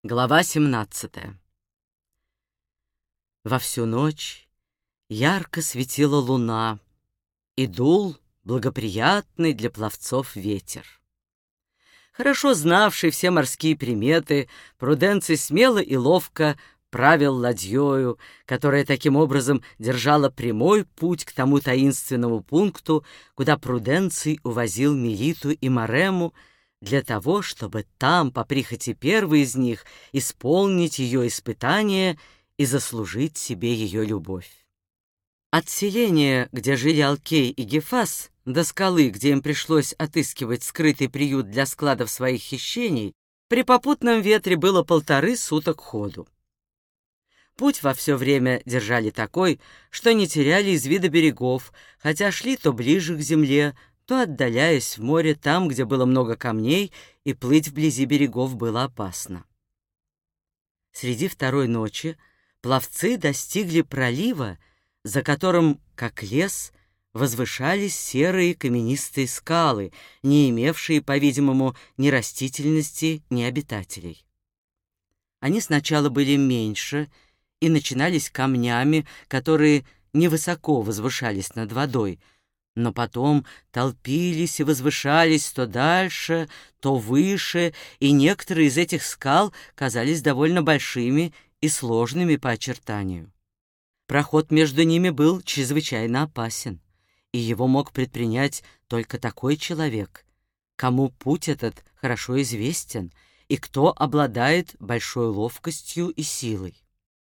Глава 17. Во всю ночь ярко светила луна, и дул благоприятный для пловцов ветер. Хорошо знавший все морские приметы, Пруденций смело и ловко правил ладьёю, которая таким образом держала прямой путь к тому таинственному пункту, куда Пруденций увозил Мелиту и Марему, для того, чтобы там, по прихоти первой из них, исполнить ее испытание и заслужить себе ее любовь. От селения, где жили Алкей и Гефас, до скалы, где им пришлось отыскивать скрытый приют для складов своих хищений, при попутном ветре было 1,5 суток ходу. Путь во все время держали такой, что не теряли из вида берегов, хотя шли то ближе к земле, то отдаляясь в море там, где было много камней, и плыть вблизи берегов было опасно. Среди второй ночи пловцы достигли пролива, за которым, как лес, возвышались серые каменистые скалы, не имевшие, по-видимому, ни растительности, ни обитателей. Они сначала были меньше и начинались камнями, которые невысоко возвышались над водой, но потом толпились и возвышались то дальше, то выше, и некоторые из этих скал казались довольно большими и сложными по очертанию. Проход между ними был чрезвычайно опасен, и его мог предпринять только такой человек, кому путь этот хорошо известен и кто обладает большой ловкостью и силой.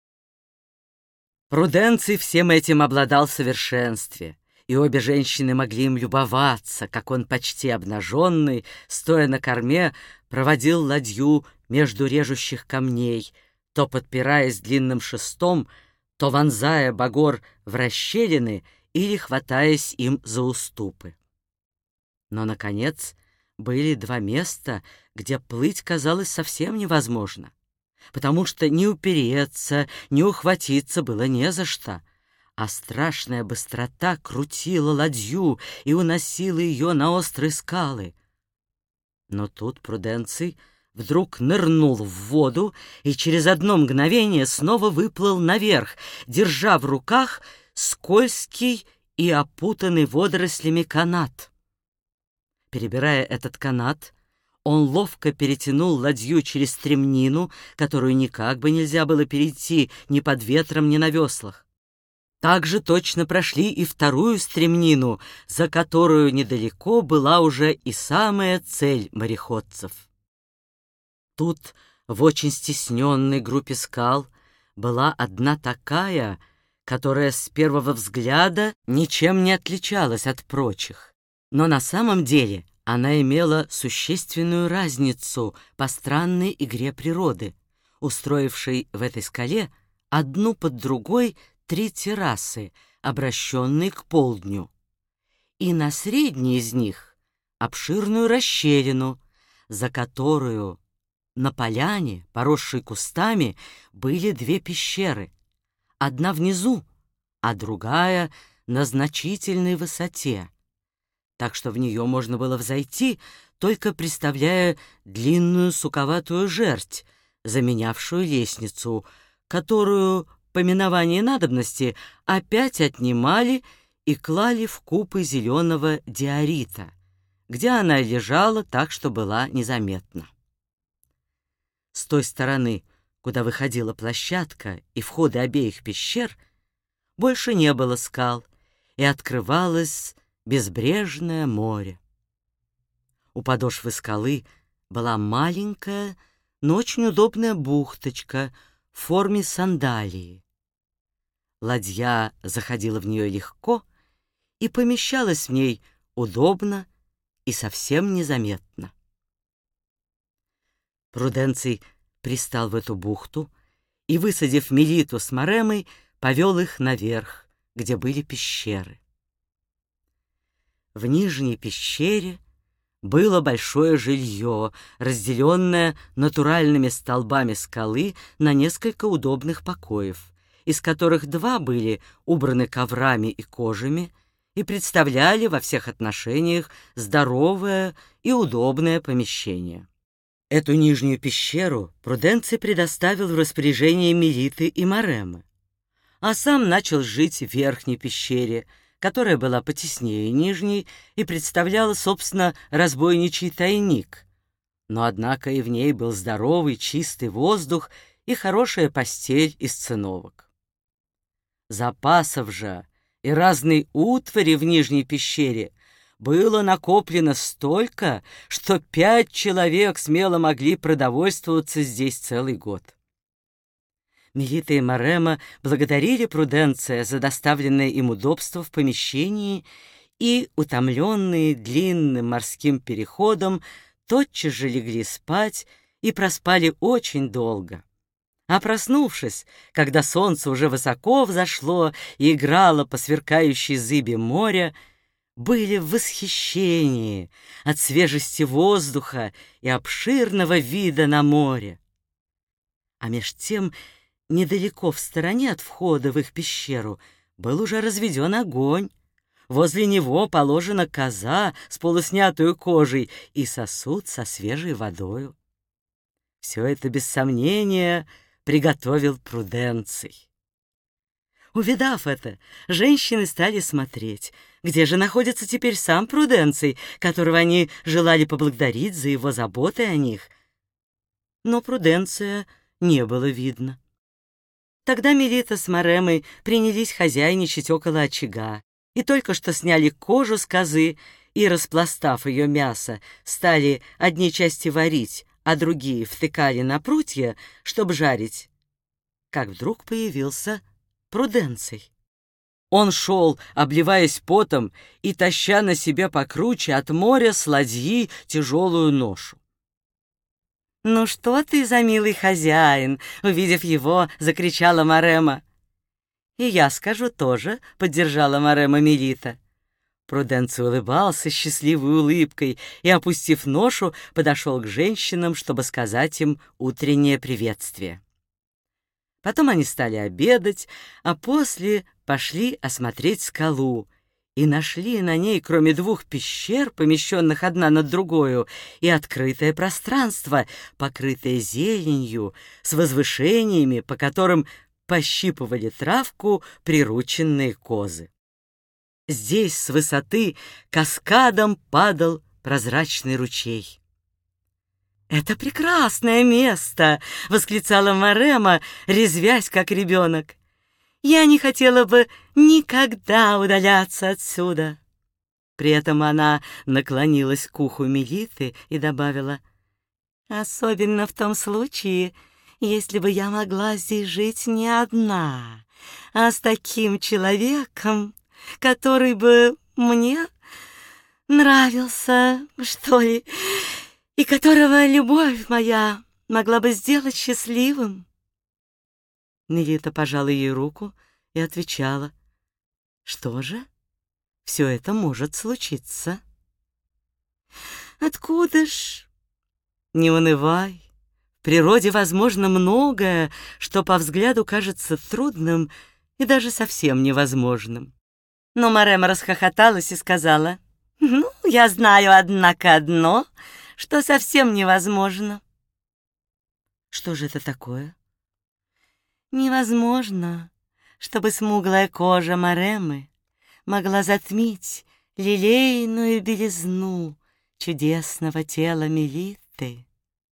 Пруденций всем этим обладал в совершенстве, и обе женщины могли им любоваться, как он почти обнаженный, стоя на корме, проводил ладью между режущих камней, то подпираясь длинным шестом, то вонзая багор в расщелины или хватаясь им за уступы. Но, наконец, были 2 места, где плыть казалось совсем невозможно, потому что ни упереться, ни ухватиться было не за что, а страшная быстрота крутила ладью и уносила ее на острые скалы. Но тут Пруденций вдруг нырнул в воду и через одно мгновение снова выплыл наверх, держа в руках скользкий и опутанный водорослями канат. Перебирая этот канат, он ловко перетянул ладью через стремнину, которую никак бы нельзя было перейти ни под ветром, ни на веслах. Так же точно прошли и вторую стремнину, за которую недалеко была уже и самая цель мореходцев. Тут, в очень стесненной группе скал, была одна такая, которая с первого взгляда ничем не отличалась от прочих, но на самом деле она имела существенную разницу по странной игре природы, устроившей в этой скале одну под другой 3 террасы, обращенные к полдню, и на средней из них обширную расщелину, за которую на поляне, поросшей кустами, были 2 пещеры, одна внизу, а другая на значительной высоте, так что в нее можно было взойти, только приставляя длинную суковатую жердь, заменявшую лестницу, которую по миновании надобности опять отнимали и клали в купы зеленого диорита, где она лежала так, что была незаметна. С той стороны, куда выходила площадка и входы обеих пещер, больше не было скал, и открывалось безбрежное море. У подошвы скалы была маленькая, но очень удобная бухточка в форме сандалии. Ладья заходила в нее легко и помещалась в ней удобно и совсем незаметно. Пруденций пристал в эту бухту и, высадив Мелиту с Маремой, повел их наверх, где были пещеры. В нижней пещере было большое жилье, разделенное натуральными столбами скалы на несколько удобных покоев, из которых 2 были убраны коврами и кожами и представляли во всех отношениях здоровое и удобное помещение. Эту нижнюю пещеру Пруденций предоставил в распоряжение Мелиты и Маремы, а сам начал жить в верхней пещере, которая была потеснее нижней и представляла, собственно, разбойничий тайник. Но, однако, и в ней был здоровый, чистый воздух и хорошая постель из циновок. Запасов же и разной утвари в нижней пещере было накоплено столько, что 5 человек смело могли продовольствоваться здесь целый год. Мелита и Марема благодарили Пруденция за доставленное им удобство в помещении и, утомленные длинным морским переходом, тотчас же легли спать и проспали очень долго. А проснувшись, когда солнце уже высоко взошло и играло по сверкающей зыбе моря, были в восхищении от свежести воздуха и обширного вида на море. А меж тем, недалеко в стороне от входа в их пещеру был уже разведен огонь. Возле него положена коза с полуснятую кожей и сосуд со свежей водою. Все это, без сомнения, приготовил Пруденций. Увидав это, женщины стали смотреть, где же находится теперь сам Пруденций, которого они желали поблагодарить за его заботы о них. Но Пруденция не было видно. Тогда Мелита с Маремой принялись хозяйничать около очага, и только что сняли кожу с козы и, распластав ее мясо, стали одни части варить, а другие втыкали на прутья, чтобы жарить, как вдруг появился Пруденций. Он шел, обливаясь потом и таща на себе покруче от моря с ладьи тяжелую ношу. «Ну что ты за милый хозяин?» — увидев его, закричала Марема. «И я скажу тоже», — поддержала Марема Мелита. Пруденций улыбался счастливой улыбкой и, опустив ношу, подошел к женщинам, чтобы сказать им утреннее приветствие. Потом они стали обедать, а после пошли осмотреть скалу и нашли на ней, кроме 2 пещер, помещенных одна над другою, и открытое пространство, покрытое зеленью, с возвышениями, по которым пощипывали травку прирученные козы. Здесь с высоты каскадом падал прозрачный ручей. «Это прекрасное место!» — восклицала Марема, резвясь, как ребенок. «Я не хотела бы никогда удаляться отсюда!» При этом она наклонилась к уху Мелиты и добавила: «Особенно в том случае, если бы я могла здесь жить не одна, а с таким человеком, который бы мне нравился, что ли, и которого любовь моя могла бы сделать счастливым». Мелита пожала ей руку и отвечала: «Что же, все это может случиться». «Откуда ж?» «Не унывай. В природе возможно многое, что по взгляду кажется трудным и даже совсем невозможным». Но Марема расхохоталась и сказала: «Ну, я знаю, однако, одно, что совсем невозможно». «Что же это такое?» «Невозможно, чтобы смуглая кожа Маремы могла затмить лилейную белизну чудесного тела Мелиты».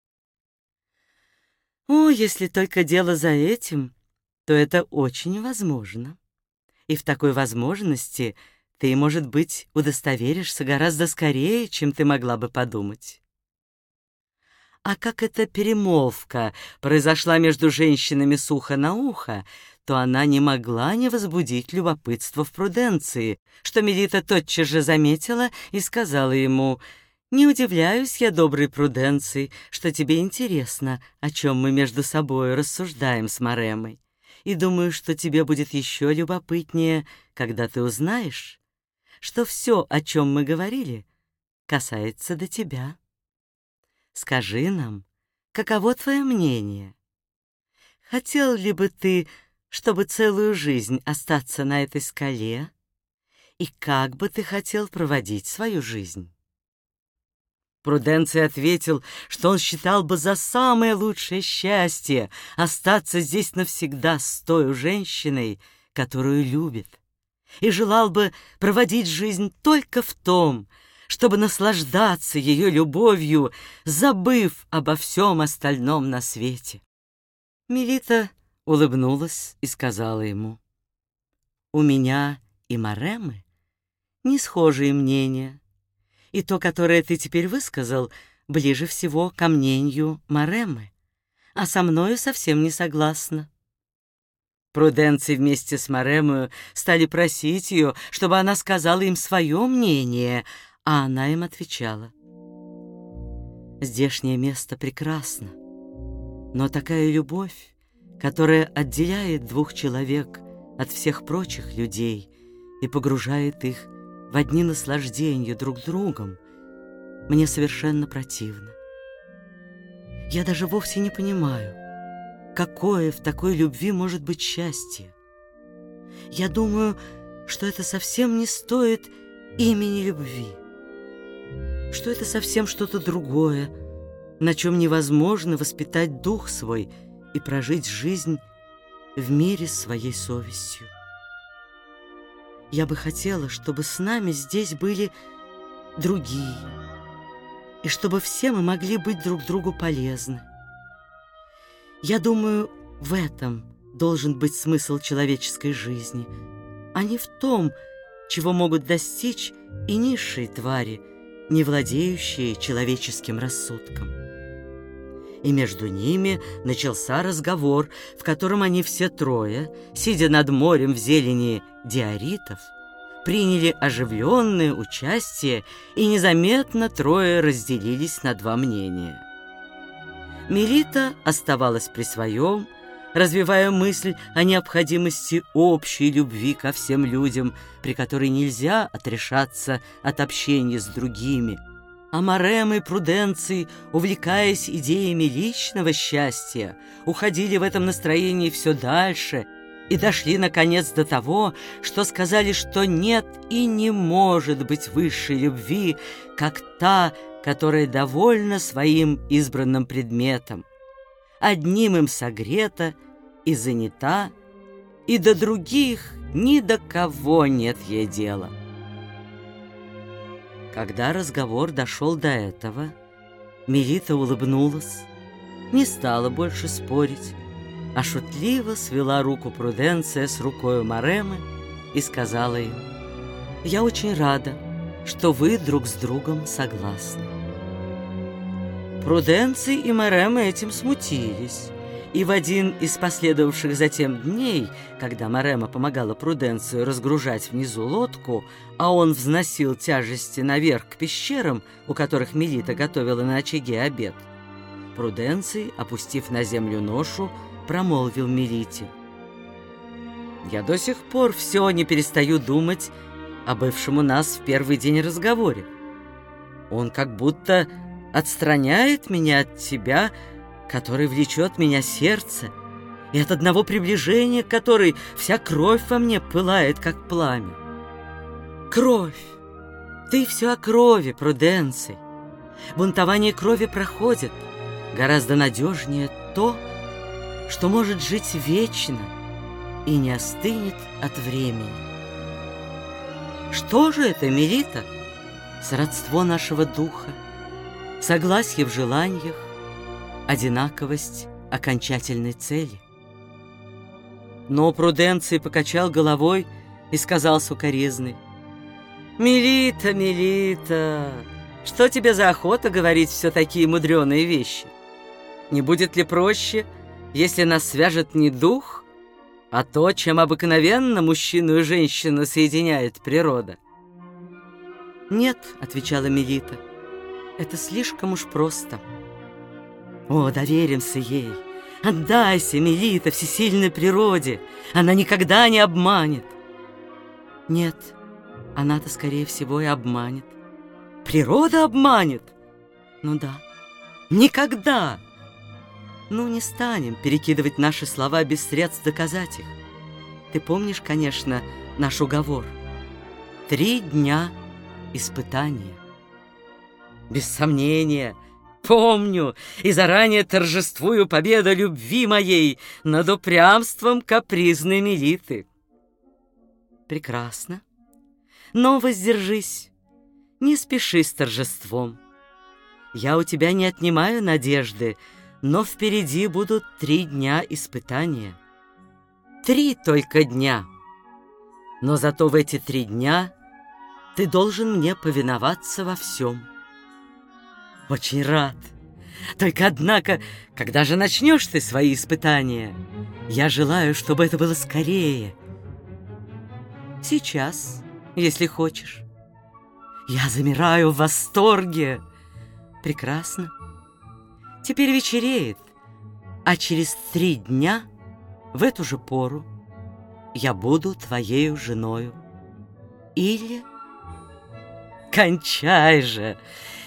«О, если только дело за этим, то это очень возможно. И в такой возможности ты, может быть, удостоверишься гораздо скорее, чем ты могла бы подумать». А как эта перемолвка произошла между женщинами с уха на ухо, то она не могла не возбудить любопытство в Пруденции, что Мелита тотчас же заметила и сказала ему: «Не удивляюсь я, добрый Пруденций, что тебе интересно, о чем мы между собой рассуждаем с Маремой, и думаю, что тебе будет еще любопытнее, когда ты узнаешь, что все, о чем мы говорили, касается до тебя. Скажи нам, каково твое мнение? Хотел ли бы ты, чтобы целую жизнь остаться на этой скале? И как бы ты хотел проводить свою жизнь?» Пруденций ответил, что он считал бы за самое лучшее счастье остаться здесь навсегда с той женщиной, которую любит, и желал бы проводить жизнь только в том, чтобы наслаждаться ее любовью, забыв обо всем остальном на свете. Мелита улыбнулась и сказала ему: «У меня и Маремы не схожие мнения, и то, которое ты теперь высказал, ближе всего ко мнению Маремы, а со мною совсем не согласна». Пруденций вместе с Маремою стали просить ее, чтобы она сказала им свое мнение, а она им отвечала: «Здешнее место прекрасно, но такая любовь, которая отделяет двух человек от всех прочих людей и погружает их в одни наслаждения друг другом, мне совершенно противно. Я даже вовсе не понимаю, какое в такой любви может быть счастье. Я думаю, что это совсем не стоит имени любви, что это совсем что-то другое, на чем невозможно воспитать дух свой и прожить жизнь в мире с своей совестью. Я бы хотела, чтобы с нами здесь были другие, и чтобы все мы могли быть друг другу полезны. Я думаю, в этом должен быть смысл человеческой жизни, а не в том, чего могут достичь и низшие твари, не владеющие человеческим рассудком». И между ними начался разговор, в котором они все трое, сидя над морем в зелени диоритов, приняли оживленное участие, и незаметно трое разделились на два мнения. Мелита оставалась при своем, развивая мысль о необходимости общей любви ко всем людям, при которой нельзя отрешаться от общения с другими. А Марема и Пруденций, увлекаясь идеями личного счастья, уходили в этом настроении все дальше и дошли, наконец, до того, что сказали, что нет и не может быть высшей любви, как та, которая довольна своим избранным предметом. Одним им согрета и занята, и до других ни до кого нет ей дела. Когда разговор дошел до этого, Мелита улыбнулась, не стала больше спорить, а шутливо свела руку Пруденция с рукою Маремы и сказала им: «Я очень рада, что вы друг с другом согласны». Пруденций и Марема этим смутились, и в один из последовавших затем дней, когда Марема помогала Пруденцию разгружать внизу лодку, а он взносил тяжести наверх к пещерам, у которых Мелита готовила на очаге обед, Пруденций, опустив на землю ношу, промолвил Мелите: «Я до сих пор все не перестаю думать о бывшем у нас в первый день разговоре. Он как будто отстраняет меня от тебя, который влечет меня сердце, и от одного приближения к которой вся кровь во мне пылает, как пламя. Кровь! Ты все о крови, Пруденций. Бунтование крови проходит. Гораздо надежнее то, что может жить вечно и не остынет от времени. Что же это, Мелита? Сродство нашего духа, согласие в желаниях, одинаковость окончательной цели». Но Пруденций покачал головой и сказал сукоризный: «Мелита, Мелита, что тебе за охота говорить все такие мудреные вещи? Не будет ли проще, если нас свяжет не дух, а то, чем обыкновенно мужчину и женщину соединяет природа?» «Нет», — отвечала Мелита, — «это слишком уж просто». «О, доверимся ей! Отдайся, Мелита, всесильной природе! Она никогда не обманет!» «Нет, она-то, скорее всего, и обманет». «Природа обманет?» «Ну да, никогда!» «Ну, не станем перекидывать наши слова без средств доказать их. Ты помнишь, конечно, наш уговор? 3 дня испытания». Без сомнения, помню и заранее торжествую победу любви моей над упрямством капризной Мелиты. Прекрасно, но воздержись, не спеши с торжеством. Я у тебя не отнимаю надежды, но впереди будут 3 дня испытания. 3 только дня. Но зато в эти 3 дня ты должен мне повиноваться во всем. Очень рад. Только, однако, когда же начнешь ты свои испытания? Я желаю, чтобы это было скорее. Сейчас, если хочешь. Я замираю в восторге. Прекрасно. Теперь вечереет, а через 3 дня в эту же пору я буду твоею женою. Или... Кончай же!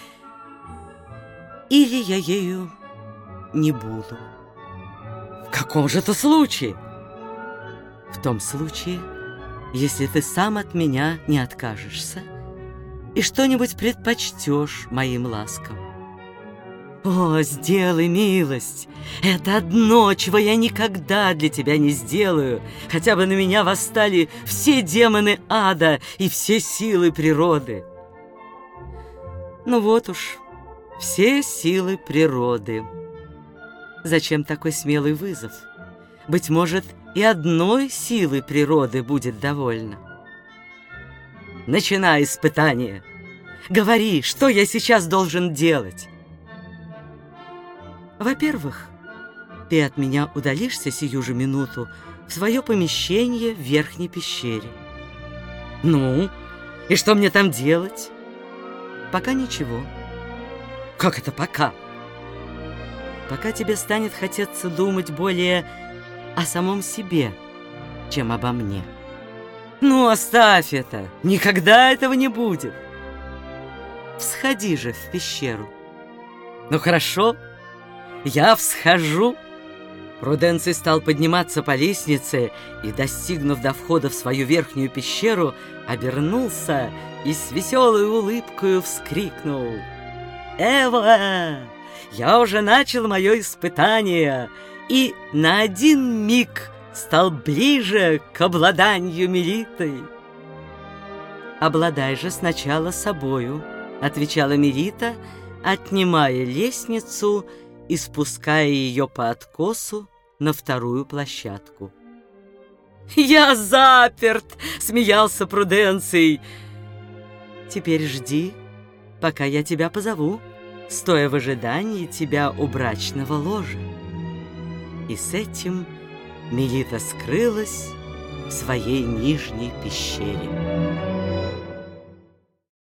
Или я ею не буду. В каком же это случае? В том случае, если ты сам от меня не откажешься и что-нибудь предпочтешь моим ласкам. О, сделай милость! Это одно, чего я никогда для тебя не сделаю, хотя бы на меня восстали все демоны ада и все силы природы. Ну вот уж, все силы природы. Зачем такой смелый вызов? Быть может, и одной силы природы будет довольно. Начинай испытание. Говори, что я сейчас должен делать. Во-первых, ты от меня удалишься сию же минуту в свое помещение в верхней пещере. Ну, и что мне там делать? Пока ничего. Как это пока? Пока тебе станет хотеться думать более о самом себе, чем обо мне. Ну, оставь это. Никогда этого не будет. Всходи же в пещеру. Ну, хорошо. Я всхожу. Пруденций стал подниматься по лестнице и, достигнув до входа в свою верхнюю пещеру, обернулся и с веселой улыбкою вскрикнул: «Эва! Я уже начал мое испытание и на один миг стал ближе к обладанию Мелитой». «Обладай же сначала собою», — отвечала Мелита, отнимая лестницу и спуская ее по откосу на вторую площадку. «Я заперт!» — смеялся Пруденций. «Теперь жди, пока я тебя позову, стоя в ожидании тебя у брачного ложа». И с этим Мелита скрылась в своей нижней пещере.